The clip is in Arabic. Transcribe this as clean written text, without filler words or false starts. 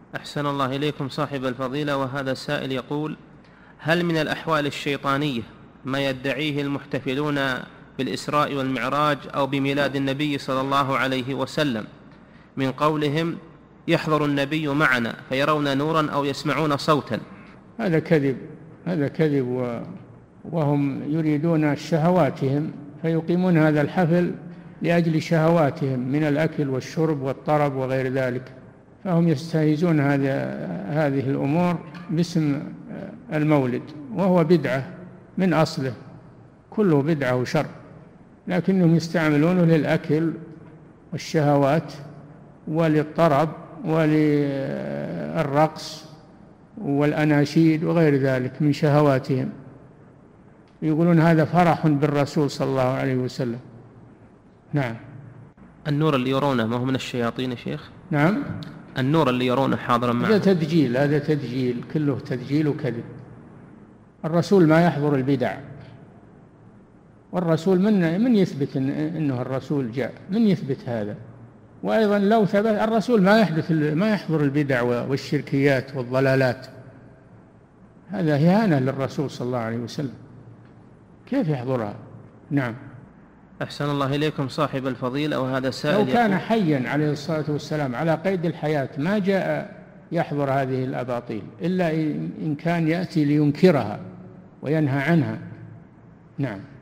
أحسن الله إليكم صاحب الفضيلة، وهذا السائل يقول: هل من الأحوال الشيطانية ما يدعيه المحتفلون بالإسراء والمعراج أو بميلاد النبي صلى الله عليه وسلم من قولهم يحضر النبي معنا فيرون نورا أو يسمعون صوتا؟ هذا كذب، هذا كذب، وهم يريدون شهواتهم فيقيمون هذا الحفل لأجل شهواتهم من الأكل والشرب والطرب وغير ذلك، فهم يستهيزون هذه الأمور باسم المولد، وهو بدعة من أصله، كله بدعة وشر، لكنهم يستعملونه للأكل والشهوات وللطرب وللرقص والأناشيد وغير ذلك من شهواتهم، يقولون هذا فرح بالرسول صلى الله عليه وسلم. نعم. النور اللي يرونه ما هو من الشياطين يا شيخ؟ نعم، النور اللي يرونه حاضرا معه هذا تدجيل، هذا تدجيل، كله تدجيل وكذب. الرسول ما يحضر البدع، والرسول من يثبت إنه الرسول جاء؟ من يثبت هذا؟ وأيضا لو ثبت الرسول ما يحضر البدع والشركيات والضلالات، هذا إهانة للرسول صلى الله عليه وسلم، كيف يحضرها؟ نعم. أحسن الله إليكم صاحب الفضيلة، وهذا سائل لو كان حيا عليه الصلاة والسلام على قيد الحياة ما جاء يحضر هذه الأباطيل إلا إن كان يأتي لينكرها وينهى عنها. نعم.